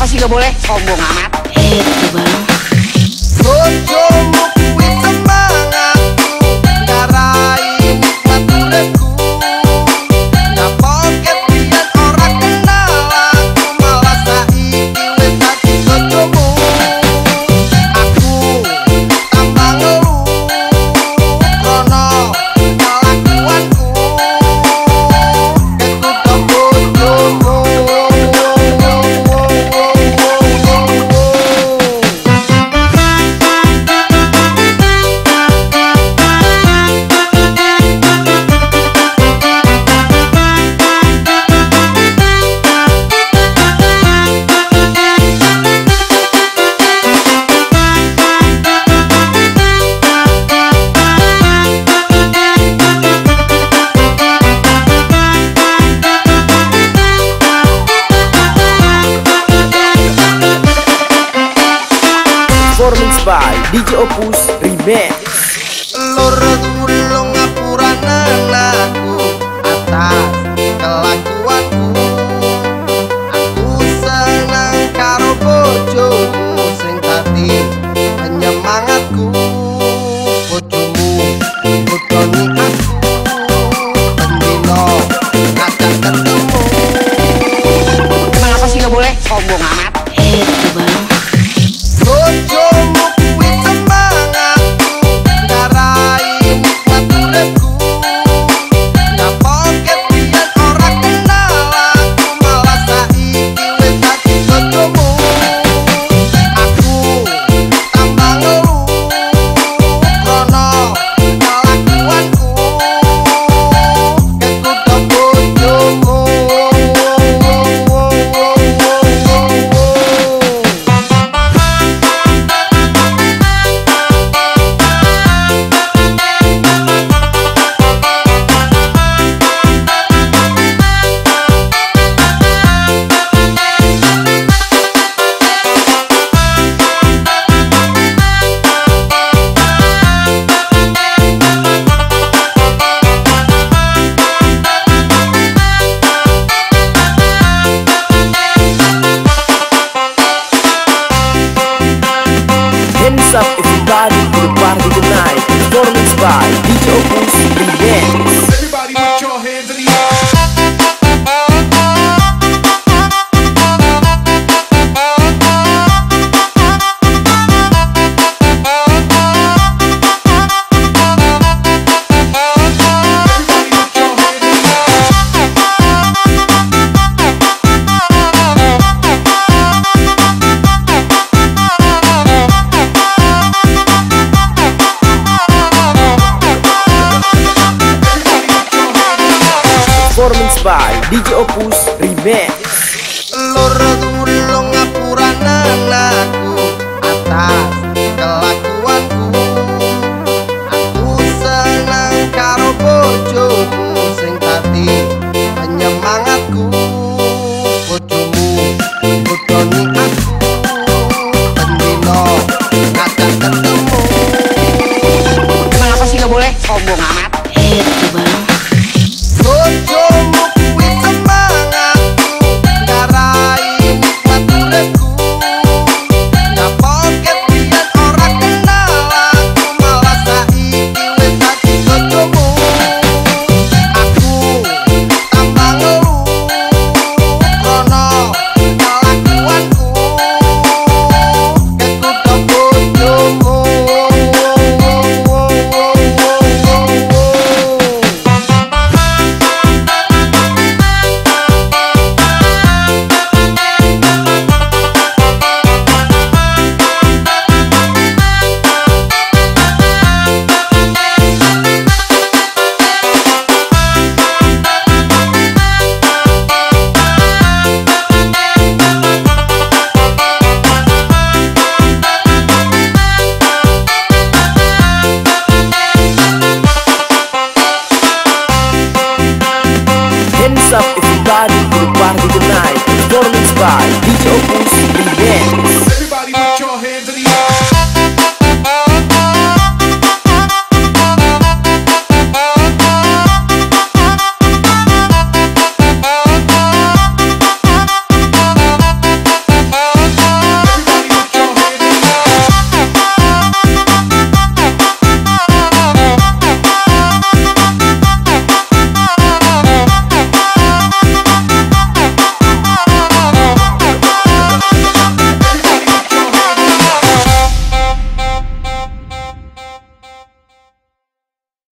Kenapa sih gak boleh? Sombong amat. Itu bang. Bojomu kuwi semangatku, ngarai nikmat uripku. Nyapoket biyen ora kenal aku, malah saiki wis dadi bojomu. Aku tambah ngeluh krono kelakuanku, ketutup bojomu. Performance by DJ Opus Remix. Lur tulung ngapurana aku atas kelakuanku. Aku seneng karo bojomu sing dadi penyemangatku. Bojomu bodoni aku, pendino ngajak ketemu. Kenapa sih gak boleh? Sombong amat. Itu bang. Bojomu kuwi semangatku, ngarai nikmat uripku. Nyapoket biyen ora kenal aku, malah saiki wis dadi bojomu. Aku tambah ngeluh krono kelakuanku, ketutup bojomu. Hands up everybody to the party tonight. Performance by DJ Opus Remix. Everybody put your hands in the air. Performance by DJ Opus Remix.